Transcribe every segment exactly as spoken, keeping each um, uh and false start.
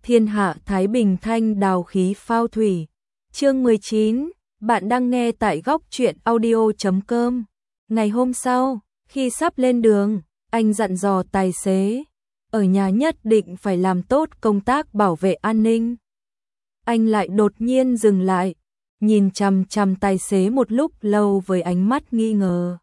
thiên hạ thái bình thanh đào khí phao thủy. Chương mười chín, bạn đang nghe tại góc truyện audio chấm com. Ngày hôm sau, khi sắp lên đường, anh dặn dò tài xế, ở nhà nhất định phải làm tốt công tác bảo vệ an ninh. Anh lại đột nhiên dừng lại, nhìn chằm chằm tài xế một lúc lâu với ánh mắt nghi ngờ.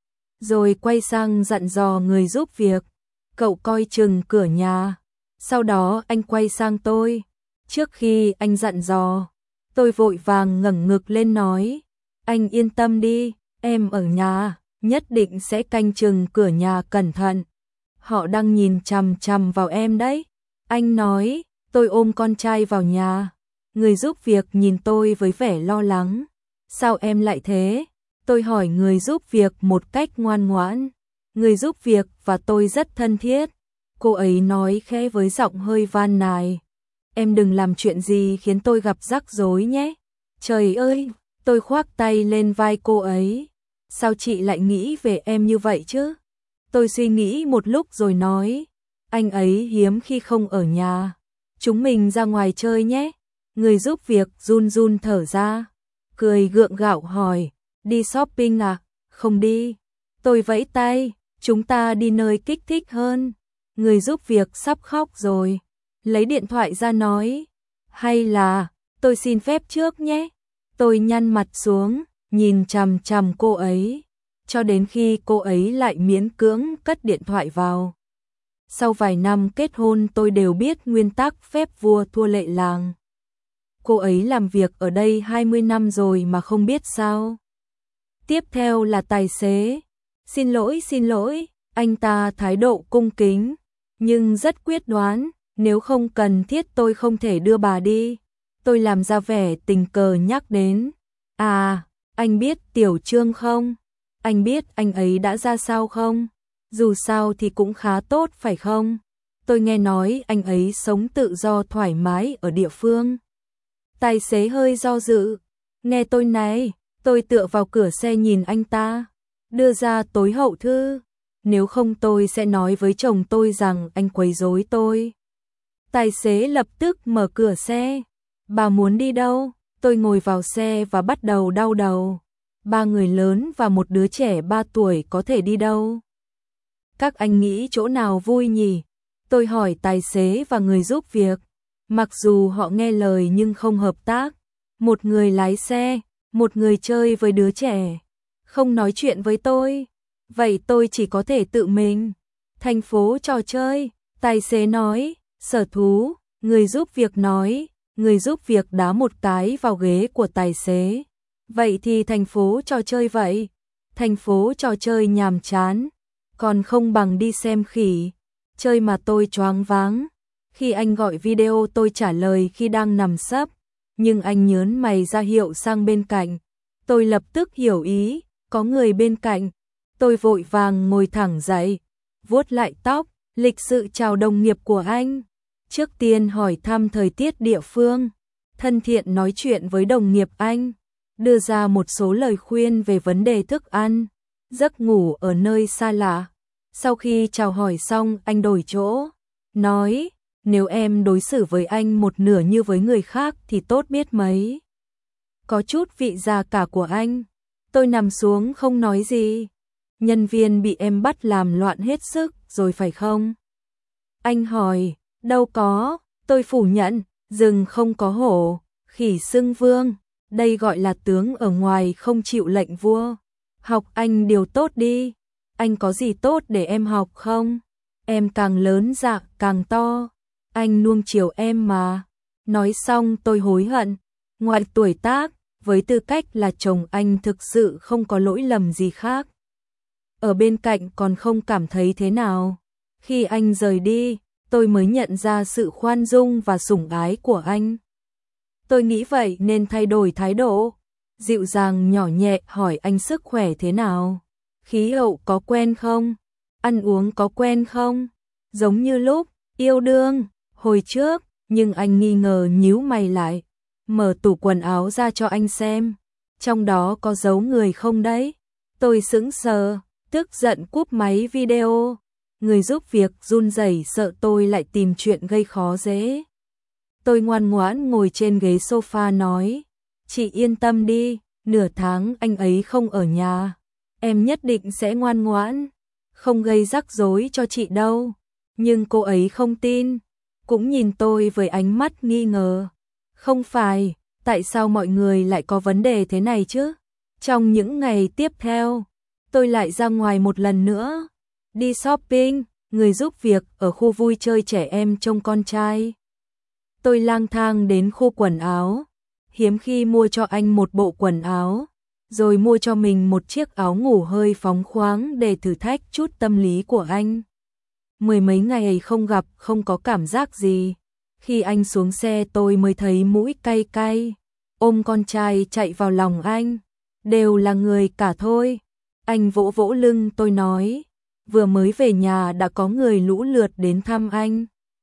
Rồi quay sang dặn dò người giúp việc, cậu coi chừng cửa nhà. Sau đó anh quay sang tôi. Trước khi anh dặn dò, tôi vội vàng ngẩng ngực lên nói, anh yên tâm đi, em ở nhà, nhất định sẽ canh chừng cửa nhà cẩn thận. Họ đang nhìn chằm chằm vào em đấy. Anh nói, tôi ôm con trai vào nhà. Người giúp việc nhìn tôi với vẻ lo lắng. Sao em lại thế? Tôi hỏi người giúp việc một cách ngoan ngoãn. Người giúp việc và tôi rất thân thiết. Cô ấy nói khẽ với giọng hơi van nài. Em đừng làm chuyện gì khiến tôi gặp rắc rối nhé. Trời ơi, tôi khoác tay lên vai cô ấy. Sao chị lại nghĩ về em như vậy chứ? Tôi suy nghĩ một lúc rồi nói, anh ấy hiếm khi không ở nhà. Chúng mình ra ngoài chơi nhé. Người giúp việc run run thở ra, cười gượng gạo hỏi, đi shopping à? Không đi. Tôi vẫy tay, chúng ta đi nơi kích thích hơn. Người giúp việc sắp khóc rồi, lấy điện thoại ra nói, hay là, tôi xin phép trước nhé. Tôi nhăn mặt xuống, nhìn chằm chằm cô ấy, cho đến khi cô ấy lại miễn cưỡng cất điện thoại vào. Sau vài năm kết hôn tôi đều biết nguyên tắc phép vua thua lệ làng. Cô ấy làm việc ở đây hai mươi năm rồi mà không biết sao. Tiếp theo là tài xế. Xin lỗi, xin lỗi, anh ta thái độ cung kính, nhưng rất quyết đoán, nếu không cần thiết tôi không thể đưa bà đi. Tôi làm ra vẻ tình cờ nhắc đến. À, anh biết Tiểu Trương không? Anh biết anh ấy đã ra sao không? Dù sao thì cũng khá tốt phải không? Tôi nghe nói anh ấy sống tự do thoải mái ở địa phương. Tài xế hơi do dự. Nghe tôi này, tôi tựa vào cửa xe nhìn anh ta, đưa ra tối hậu thư. Nếu không tôi sẽ nói với chồng tôi rằng anh quấy rối tôi. Tài xế lập tức mở cửa xe. Bà muốn đi đâu? Tôi ngồi vào xe và bắt đầu đau đầu. Ba người lớn và một đứa trẻ ba tuổi có thể đi đâu? Các anh nghĩ chỗ nào vui nhỉ? Tôi hỏi tài xế và người giúp việc. Mặc dù họ nghe lời nhưng không hợp tác. Một người lái xe, một người chơi với đứa trẻ, không nói chuyện với tôi. Vậy tôi chỉ có thể tự mình. Thành phố trò chơi, tài xế nói. Sở thú, người giúp việc nói. Người giúp việc đá một cái vào ghế của tài xế. Vậy thì thành phố trò chơi vậy. Thành phố trò chơi nhàm chán, còn không bằng đi xem khỉ. Chơi mà tôi choáng váng. Khi anh gọi video tôi trả lời khi đang nằm sấp, nhưng anh nhớn mày ra hiệu sang bên cạnh. Tôi lập tức hiểu ý, có người bên cạnh. Tôi vội vàng ngồi thẳng dậy, vuốt lại tóc, lịch sự chào đồng nghiệp của anh. Trước tiên hỏi thăm thời tiết địa phương, thân thiện nói chuyện với đồng nghiệp anh, đưa ra một số lời khuyên về vấn đề thức ăn, giấc ngủ ở nơi xa lạ. Sau khi chào hỏi xong anh đổi chỗ, nói, nếu em đối xử với anh một nửa như với người khác thì tốt biết mấy. Có chút vị già cả của anh. Tôi nằm xuống không nói gì. Nhân viên bị em bắt làm loạn hết sức rồi phải không? Anh hỏi, đâu có, tôi phủ nhận, rừng không có hổ, khỉ xưng vương, đây gọi là tướng ở ngoài không chịu lệnh vua. Học anh điều tốt đi, anh có gì tốt để em học không? Em càng lớn dạ càng to, anh nuông chiều em mà. Nói xong tôi hối hận, ngoài tuổi tác, với tư cách là chồng anh thực sự không có lỗi lầm gì khác. Ở bên cạnh còn không cảm thấy thế nào. Khi anh rời đi, tôi mới nhận ra sự khoan dung và sủng ái của anh. Tôi nghĩ vậy nên thay đổi thái độ, dịu dàng nhỏ nhẹ hỏi anh sức khỏe thế nào, khí hậu có quen không, ăn uống có quen không, giống như lúc yêu đương hồi trước. Nhưng anh nghi ngờ nhíu mày lại, mở tủ quần áo ra cho anh xem, trong đó có giấu người không đấy. Tôi sững sờ, tức giận cúp máy video. Người giúp việc run rẩy sợ tôi lại tìm chuyện gây khó dễ. Tôi ngoan ngoãn ngồi trên ghế sofa nói, chị yên tâm đi, nửa tháng anh ấy không ở nhà, em nhất định sẽ ngoan ngoãn, không gây rắc rối cho chị đâu. Nhưng cô ấy không tin, cũng nhìn tôi với ánh mắt nghi ngờ. Không phải, tại sao mọi người lại có vấn đề thế này chứ? Trong những ngày tiếp theo, tôi lại ra ngoài một lần nữa, đi shopping, người giúp việc ở khu vui chơi trẻ em trông con trai. Tôi lang thang đến khu quần áo, hiếm khi mua cho anh một bộ quần áo, rồi mua cho mình một chiếc áo ngủ hơi phóng khoáng để thử thách chút tâm lý của anh. Mười mấy ngày không gặp không có cảm giác gì. Khi anh xuống xe tôi mới thấy mũi cay cay. Ôm con trai chạy vào lòng anh. Đều là người cả thôi. Anh vỗ vỗ lưng tôi nói. Vừa mới về nhà đã có người lũ lượt đến thăm anh.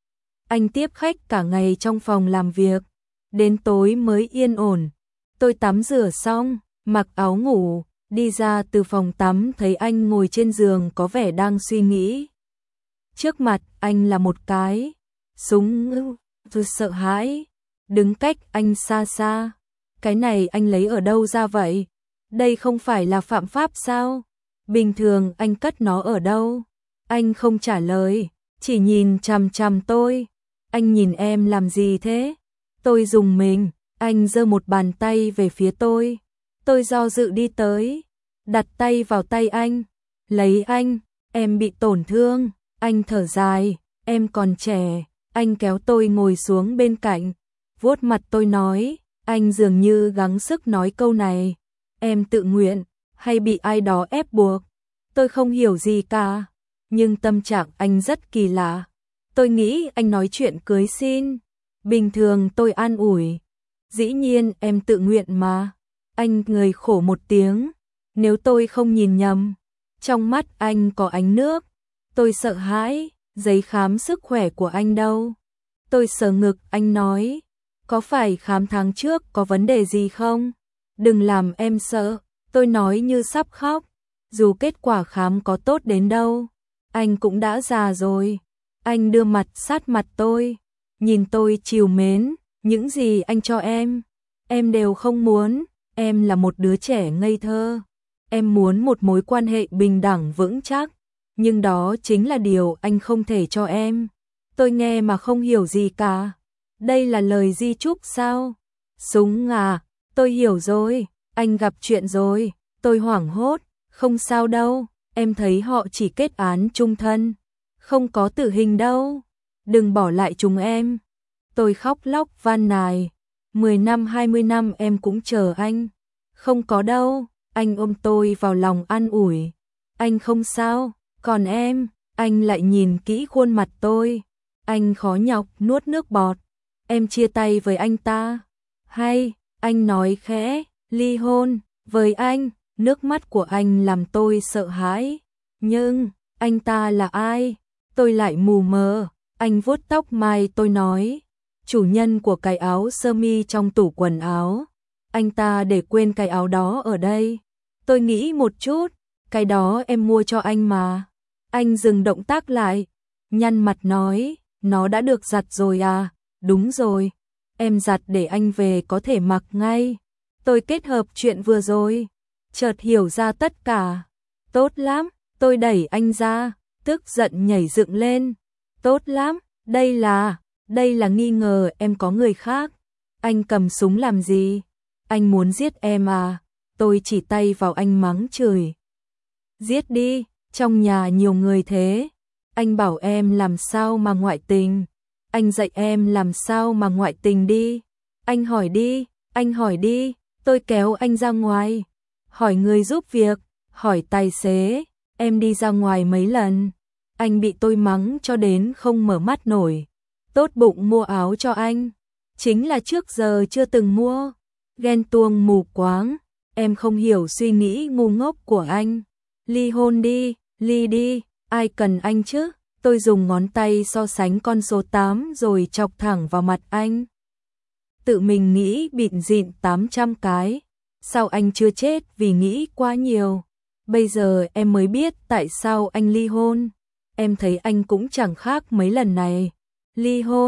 Anh tiếp khách cả ngày trong phòng làm việc. Đến tối mới yên ổn. Tôi tắm rửa xong, mặc áo ngủ, đi ra từ phòng tắm thấy anh ngồi trên giường có vẻ đang suy nghĩ. Trước mặt anh là một cái súng, tôi sợ hãi, đứng cách anh xa xa. Cái này anh lấy ở đâu ra vậy? Đây không phải là phạm pháp sao? Bình thường anh cất nó ở đâu? Anh không trả lời, chỉ nhìn chằm chằm tôi. Anh nhìn em làm gì thế? Tôi rùng mình, anh giơ một bàn tay về phía tôi. Tôi do dự đi tới, đặt tay vào tay anh. Lấy anh, em bị tổn thương. Anh thở dài, em còn trẻ. Anh kéo tôi ngồi xuống bên cạnh, vuốt mặt tôi nói, anh dường như gắng sức nói câu này. Em tự nguyện, hay bị ai đó ép buộc? Tôi không hiểu gì cả, nhưng tâm trạng anh rất kỳ lạ. Tôi nghĩ anh nói chuyện cưới xin. Bình thường tôi an ủi, dĩ nhiên em tự nguyện mà. Anh cười khổ một tiếng, nếu tôi không nhìn nhầm, trong mắt anh có ánh nước. Tôi sợ hãi, giấy khám sức khỏe của anh đâu? Tôi sờ ngực, anh nói, có phải khám tháng trước có vấn đề gì không? Đừng làm em sợ, tôi nói như sắp khóc, dù kết quả khám có tốt đến đâu, anh cũng đã già rồi. Anh đưa mặt sát mặt tôi, nhìn tôi trìu mến, những gì anh cho em, em đều không muốn, em là một đứa trẻ ngây thơ, em muốn một mối quan hệ bình đẳng vững chắc. Nhưng đó chính là điều anh không thể cho em. Tôi nghe mà không hiểu gì cả. Đây là lời di chúc sao? Súng à, tôi hiểu rồi, anh gặp chuyện rồi. Tôi hoảng hốt, không sao đâu, em thấy họ chỉ kết án chung thân, không có tử hình đâu. Đừng bỏ lại chúng em. Tôi khóc lóc van nài. Mười năm hai mươi năm em cũng chờ anh. Không có đâu, anh ôm tôi vào lòng an ủi. Anh không sao. Còn em, anh lại nhìn kỹ khuôn mặt tôi. Anh khó nhọc nuốt nước bọt. Em chia tay với anh ta. Hay, anh nói khẽ, ly hôn với anh. Nước mắt của anh làm tôi sợ hãi. Nhưng, anh ta là ai? Tôi lại mù mờ. Anh vuốt tóc mai tôi nói. Chủ nhân của cái áo sơ mi trong tủ quần áo. Anh ta để quên cái áo đó ở đây. Tôi nghĩ một chút. Cái đó em mua cho anh mà. Anh dừng động tác lại, nhăn mặt nói, nó đã được giặt rồi à? Đúng rồi, em giặt để anh về có thể mặc ngay. Tôi kết hợp chuyện vừa rồi, chợt hiểu ra tất cả. Tốt lắm, tôi đẩy anh ra, tức giận nhảy dựng lên. Tốt lắm, đây là, đây là nghi ngờ em có người khác. Anh cầm súng làm gì? Anh muốn giết em à? Tôi chỉ tay vào anh mắng chửi. Giết đi. Trong nhà nhiều người thế, anh bảo em làm sao mà ngoại tình, anh dạy em làm sao mà ngoại tình đi, anh hỏi đi, anh hỏi đi, tôi kéo anh ra ngoài, hỏi người giúp việc, hỏi tài xế, em đi ra ngoài mấy lần, anh bị tôi mắng cho đến không mở mắt nổi, tốt bụng mua áo cho anh, chính là trước giờ chưa từng mua, ghen tuông mù quáng, em không hiểu suy nghĩ ngu ngốc của anh, ly hôn đi. Ly đi, ai cần anh chứ? Tôi dùng ngón tay so sánh con số tám rồi chọc thẳng vào mặt anh. Tự mình nghĩ bịn dịn tám trăm cái. Sao anh chưa chết vì nghĩ quá nhiều? Bây giờ em mới biết tại sao anh ly hôn. Em thấy anh cũng chẳng khác mấy lần này. Ly hôn,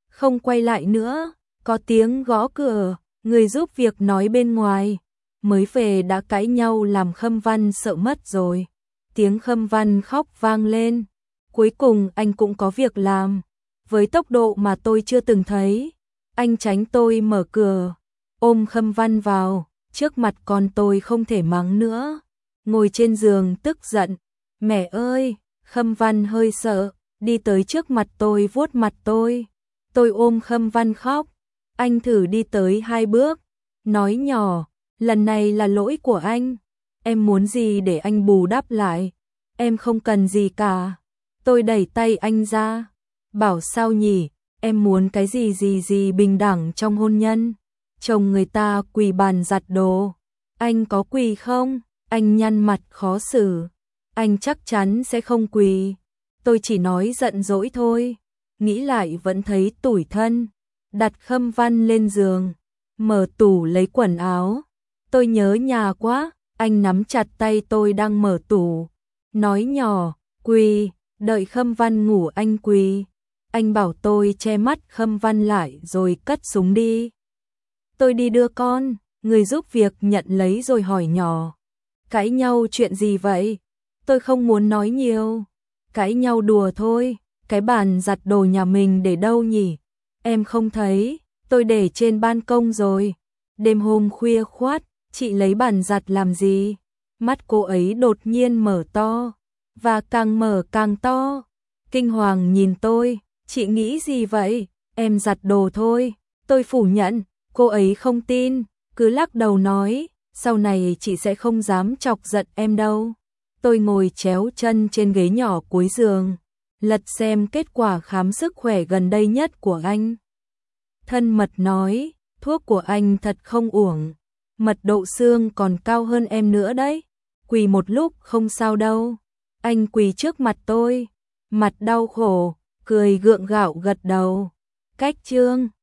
không quay lại nữa, có tiếng gõ cửa, người giúp việc nói bên ngoài, mới về đã cãi nhau làm Khâm Văn sợ mất rồi. Tiếng Khâm Văn khóc vang lên, cuối cùng anh cũng có việc làm, với tốc độ mà tôi chưa từng thấy. Anh tránh tôi mở cửa, ôm Khâm Văn vào, trước mặt con tôi không thể mắng nữa. Ngồi trên giường tức giận, mẹ ơi, Khâm Văn hơi sợ, đi tới trước mặt tôi vuốt mặt tôi. Tôi ôm Khâm Văn khóc, anh thử đi tới hai bước, nói nhỏ, lần này là lỗi của anh, em muốn gì để anh bù đắp lại, em không cần gì cả. Tôi đẩy tay anh ra, bảo sao nhỉ, em muốn cái gì gì gì bình đẳng trong hôn nhân. Chồng người ta quỳ bàn giặt đồ, anh có quỳ không? Anh nhăn mặt khó xử, anh chắc chắn sẽ không quỳ. Tôi chỉ nói giận dỗi thôi, nghĩ lại vẫn thấy tủi thân. Đặt Khâm Văn lên giường, mở tủ lấy quần áo. Tôi nhớ nhà quá, anh nắm chặt tay tôi đang mở tủ, nói nhỏ, quỳ, đợi Khâm Văn ngủ anh quỳ. Anh bảo tôi che mắt Khâm Văn lại rồi cất súng đi. Tôi đi đưa con, người giúp việc nhận lấy rồi hỏi nhỏ, cãi nhau chuyện gì vậy? Tôi không muốn nói nhiều. Cãi nhau đùa thôi, cái bàn giặt đồ nhà mình để đâu nhỉ? Em không thấy, tôi để trên ban công rồi. Đêm hôm khuya khoắt, chị lấy bàn giặt làm gì? Mắt cô ấy đột nhiên mở to, và càng mở càng to. Kinh hoàng nhìn tôi, chị nghĩ gì vậy? Em giặt đồ thôi. Tôi phủ nhận, cô ấy không tin, cứ lắc đầu nói, sau này chị sẽ không dám chọc giận em đâu. Tôi ngồi chéo chân trên ghế nhỏ cuối giường, lật xem kết quả khám sức khỏe gần đây nhất của anh. Thân mật nói, thuốc của anh thật không uổng, mật độ xương còn cao hơn em nữa đấy. Quỳ một lúc không sao đâu. Anh quỳ trước mặt tôi, mặt đau khổ, cười gượng gạo gật đầu. Cách chương